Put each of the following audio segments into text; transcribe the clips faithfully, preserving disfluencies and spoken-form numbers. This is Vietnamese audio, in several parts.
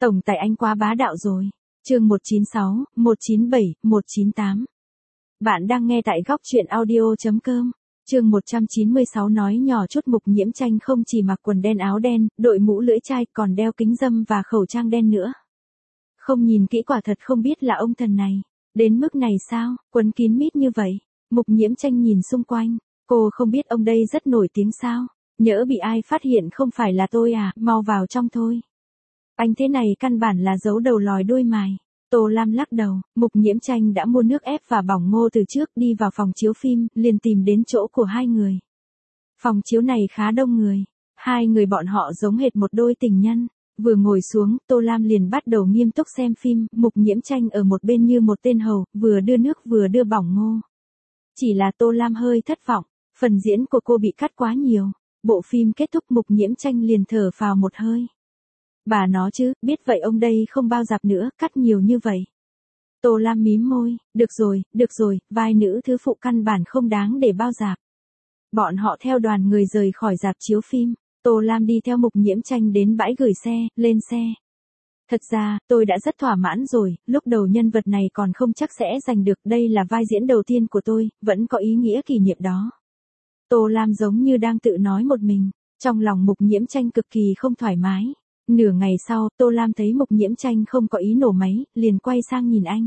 Tổng tài anh quá bá đạo rồi. Chương một chín sáu, một chín bảy, một chín tám. Bạn đang nghe tại góc truyện audio chấm com. Chương một trăm chín mươi sáu nói nhỏ chút. Mục Nhiễm Tranh không chỉ mặc quần đen áo đen, đội mũ lưỡi chai, còn đeo kính râm và khẩu trang đen nữa. Không nhìn kỹ quả thật không biết là ông thần này. Đến mức này sao, quấn kín mít như vậy. Mục Nhiễm Tranh nhìn xung quanh, cô không biết ông đây rất nổi tiếng sao. Nhỡ bị ai phát hiện không phải là tôi à, mau vào trong thôi. Anh thế này căn bản là giấu đầu lòi đuôi mài. Tô Lam lắc đầu, Mục Nhiễm Tranh đã mua nước ép và bỏng ngô từ trước, đi vào phòng chiếu phim, liền tìm đến chỗ của hai người. Phòng chiếu này khá đông người, hai người bọn họ giống hệt một đôi tình nhân. Vừa ngồi xuống, Tô Lam liền bắt đầu nghiêm túc xem phim, Mục Nhiễm Tranh ở một bên như một tên hầu, vừa đưa nước vừa đưa bỏng ngô. Chỉ là Tô Lam hơi thất vọng, phần diễn của cô bị cắt quá nhiều. Bộ phim kết thúc Mục Nhiễm Tranh liền thở phào một hơi. Bà nó chứ, biết vậy ông đây không bao dạp nữa, cắt nhiều như vậy. Tô Lam mím môi, được rồi, được rồi, vai nữ thứ phụ căn bản không đáng để bao dạp. Bọn họ theo đoàn người rời khỏi rạp chiếu phim, Tô Lam đi theo Mục Nhiễm Tranh đến bãi gửi xe, lên xe. Thật ra, tôi đã rất thỏa mãn rồi, lúc đầu nhân vật này còn không chắc sẽ giành được, đây là vai diễn đầu tiên của tôi, vẫn có ý nghĩa kỷ niệm đó. Tô Lam giống như đang tự nói một mình, trong lòng Mục Nhiễm Tranh cực kỳ không thoải mái. Nửa ngày sau, Tô Lam thấy Mục Nhiễm Tranh không có ý nổ máy, liền quay sang nhìn anh.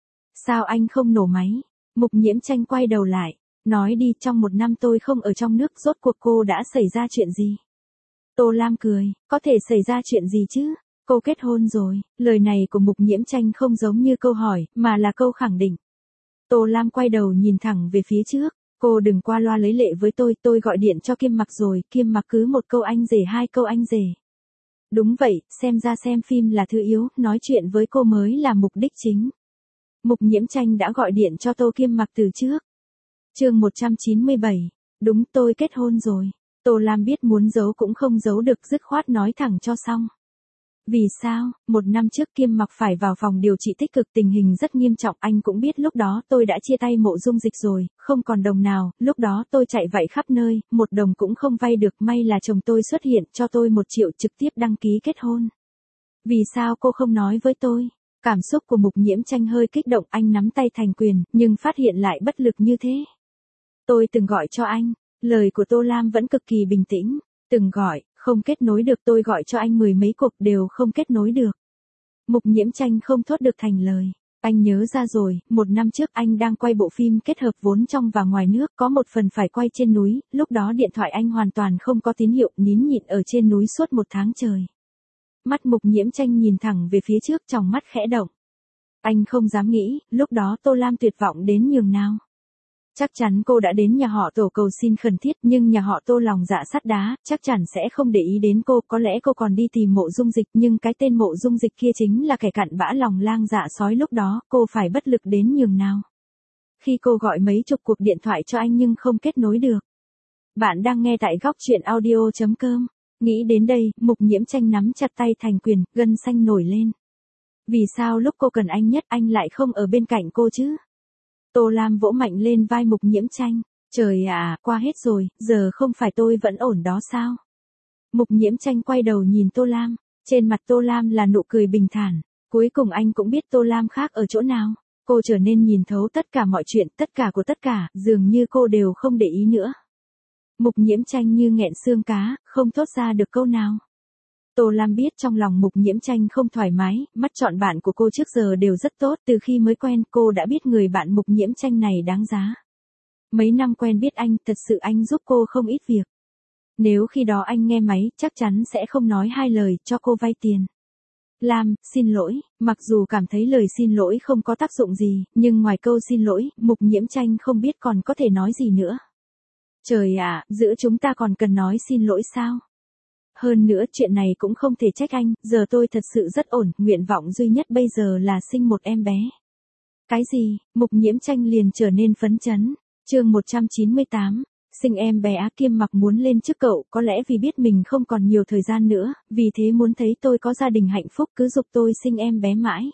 Sao anh không nổ máy? Mục Nhiễm Tranh quay đầu lại, nói đi, trong một năm tôi không ở trong nước, rốt cuộc cô đã xảy ra chuyện gì? Tô Lam cười, có thể xảy ra chuyện gì chứ? Cô kết hôn rồi. Lời này của Mục Nhiễm Tranh không giống như câu hỏi, mà là câu khẳng định. Tô Lam quay đầu nhìn thẳng về phía trước. Cô đừng qua loa lấy lệ với tôi, tôi gọi điện cho Kim Mặc rồi, Kim Mặc cứ một câu anh rể hai câu anh rể. Đúng vậy, xem ra xem phim là thứ yếu, nói chuyện với cô mới là mục đích chính. Mục Nhiễm Tranh đã gọi điện cho Tô Kim Mặc từ trước. Chương một trăm chín mươi bảy, đúng, tôi kết hôn rồi. Tô Lam biết muốn giấu cũng không giấu được, dứt khoát nói thẳng cho xong. Vì sao? Một năm trước Kim Mặc phải vào phòng điều trị tích cực, tình hình rất nghiêm trọng, anh cũng biết lúc đó tôi đã chia tay Mộ Dung Dịch rồi, không còn đồng nào, lúc đó tôi chạy vạy khắp nơi, một đồng cũng không vay được, may là chồng tôi xuất hiện, cho tôi một triệu trực tiếp đăng ký kết hôn. Vì sao cô không nói với tôi? Cảm xúc của Mục Nhiễm Tranh hơi kích động, anh nắm tay thành quyền, nhưng phát hiện lại bất lực như thế. Tôi từng gọi cho anh, lời của Tô Lam vẫn cực kỳ bình tĩnh, từng gọi. Không kết nối được, tôi gọi cho anh mười mấy cuộc đều không kết nối được. Mục Nhiễm Tranh không thốt được thành lời. Anh nhớ ra rồi, một năm trước anh đang quay bộ phim kết hợp vốn trong và ngoài nước, có một phần phải quay trên núi, lúc đó điện thoại anh hoàn toàn không có tín hiệu, nín nhịn ở trên núi suốt một tháng trời. Mắt Mục Nhiễm Tranh nhìn thẳng về phía trước, trong mắt khẽ động. Anh không dám nghĩ, lúc đó Tô Lam tuyệt vọng đến nhường nào. Chắc chắn cô đã đến nhà họ Tổ cầu xin khẩn thiết, nhưng nhà họ Tô lòng dạ sắt đá, chắc chắn sẽ không để ý đến cô, có lẽ cô còn đi tìm Mộ Dung Dịch, nhưng cái tên Mộ Dung Dịch kia chính là kẻ cặn bã lòng lang dạ sói, lúc đó, cô phải bất lực đến nhường nào. Khi cô gọi mấy chục cuộc điện thoại cho anh nhưng không kết nối được. Bạn đang nghe tại góc truyện audio chấm com. Nghĩ đến đây, Mục Nhiễm Tranh nắm chặt tay thành quyền, gân xanh nổi lên. Vì sao lúc cô cần anh nhất anh lại không ở bên cạnh cô chứ? Tô Lam vỗ mạnh lên vai Mục Nhiễm Tranh. Trời ạ, qua hết rồi, giờ không phải tôi vẫn ổn đó sao? Mục Nhiễm Tranh quay đầu nhìn Tô Lam, trên mặt Tô Lam là nụ cười bình thản. Cuối cùng anh cũng biết Tô Lam khác ở chỗ nào. Cô trở nên nhìn thấu tất cả mọi chuyện, tất cả của tất cả, dường như cô đều không để ý nữa. Mục Nhiễm Tranh như nghẹn xương cá, không thốt ra được câu nào. Tô Lam biết trong lòng Mục Nhiễm Tranh không thoải mái, mắt chọn bạn của cô trước giờ đều rất tốt, từ khi mới quen cô đã biết người bạn Mục Nhiễm Tranh này đáng giá. Mấy năm quen biết anh, thật sự anh giúp cô không ít việc. Nếu khi đó anh nghe máy, chắc chắn sẽ không nói hai lời, cho cô vay tiền. Lam, xin lỗi, mặc dù cảm thấy lời xin lỗi không có tác dụng gì, nhưng ngoài câu xin lỗi, Mục Nhiễm Tranh không biết còn có thể nói gì nữa. Trời ạ, giữa chúng ta còn cần nói xin lỗi sao? Hơn nữa chuyện này cũng không thể trách anh, giờ tôi thật sự rất ổn, nguyện vọng duy nhất bây giờ là sinh một em bé. Cái gì? Mục Nhiễm Tranh liền trở nên phấn chấn. Chương một trăm chín mươi tám, sinh em bé. Kim Mặc muốn lên trước cậu, có lẽ vì biết mình không còn nhiều thời gian nữa, vì thế muốn thấy tôi có gia đình hạnh phúc, cứ giục tôi sinh em bé mãi.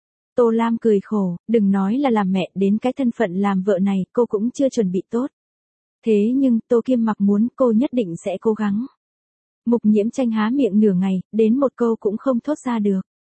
Tô Lam cười khổ, đừng nói là làm mẹ, đến cái thân phận làm vợ này, cô cũng chưa chuẩn bị tốt. Thế nhưng, Tô Kim Mặc muốn, cô nhất định sẽ cố gắng. Mục Nhiễm Tranh há miệng nửa ngày, đến một câu cũng không thốt ra được.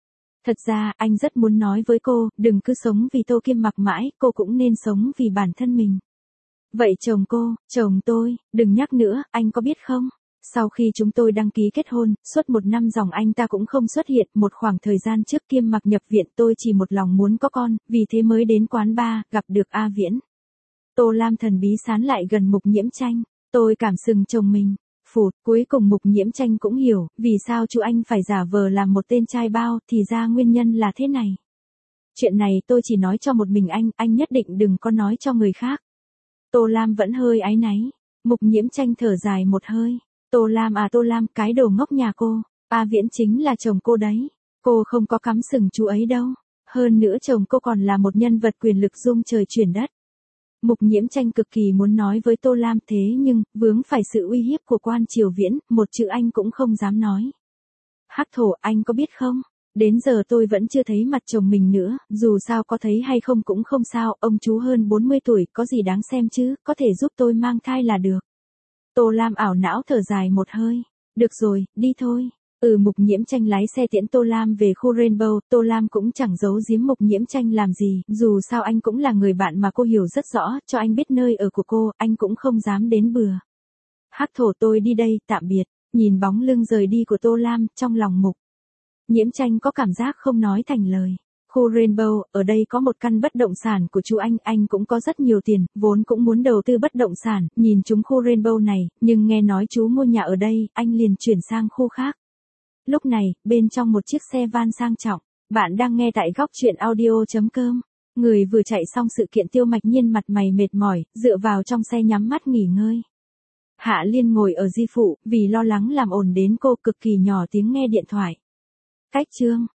Thật ra, anh rất muốn nói với cô, đừng cứ sống vì Tô Kiêm Mặc mãi, cô cũng nên sống vì bản thân mình. Vậy chồng cô, chồng tôi, đừng nhắc nữa, anh có biết không? Sau khi chúng tôi đăng ký kết hôn, suốt một năm dòng anh ta cũng không xuất hiện, một khoảng thời gian trước Kiêm Mặc nhập viện tôi chỉ một lòng muốn có con, vì thế mới đến quán bar, gặp được A Viễn. Tô Lam thần bí sán lại gần Mục Nhiễm Tranh, tôi cảm sừng chồng mình. Phụt, cuối cùng Mục Nhiễm Tranh cũng hiểu, vì sao chú anh phải giả vờ làm một tên trai bao, thì ra nguyên nhân là thế này. Chuyện này tôi chỉ nói cho một mình anh, anh nhất định đừng có nói cho người khác. Tô Lam vẫn hơi áy náy. Mục Nhiễm Tranh thở dài một hơi. Tô Lam à Tô Lam, cái đồ ngốc nhà cô, A Viễn chính là chồng cô đấy. Cô không có cắm sừng chú ấy đâu. Hơn nữa chồng cô còn là một nhân vật quyền lực rung trời chuyển đất. Mục Nhiễm Tranh cực kỳ muốn nói với Tô Lam thế nhưng, vướng phải sự uy hiếp của quan Triều Viễn, một chữ anh cũng không dám nói. Hắc Thổ, anh có biết không? Đến giờ tôi vẫn chưa thấy mặt chồng mình nữa, dù sao có thấy hay không cũng không sao, ông chú hơn bốn mươi tuổi, có gì đáng xem chứ, có thể giúp tôi mang thai là được. Tô Lam ảo não thở dài một hơi. Được rồi, đi thôi. Ừ Mục Nhiễm Tranh lái xe tiễn Tô Lam về khu Rainbow, Tô Lam cũng chẳng giấu giếm Mục Nhiễm Tranh làm gì, dù sao anh cũng là người bạn mà cô hiểu rất rõ, cho anh biết nơi ở của cô, anh cũng không dám đến bừa. Hắc Thổ tôi đi đây, tạm biệt. Nhìn bóng lưng rời đi của Tô Lam, trong lòng Mục Nhiễm Tranh có cảm giác không nói thành lời. Khu Rainbow, ở đây có một căn bất động sản của chú anh, anh cũng có rất nhiều tiền, vốn cũng muốn đầu tư bất động sản, nhìn chúng khu Rainbow này, nhưng nghe nói chú mua nhà ở đây, anh liền chuyển sang khu khác. Lúc này, bên trong một chiếc xe van sang trọng, bạn đang nghe tại góc truyện audio chấm com. Người vừa chạy xong sự kiện Tiêu Mạch Nhiên mặt mày mệt mỏi, dựa vào trong xe nhắm mắt nghỉ ngơi. Hạ Liên ngồi ở di phụ, vì lo lắng làm ồn đến cô cực kỳ nhỏ tiếng nghe điện thoại. Cách chương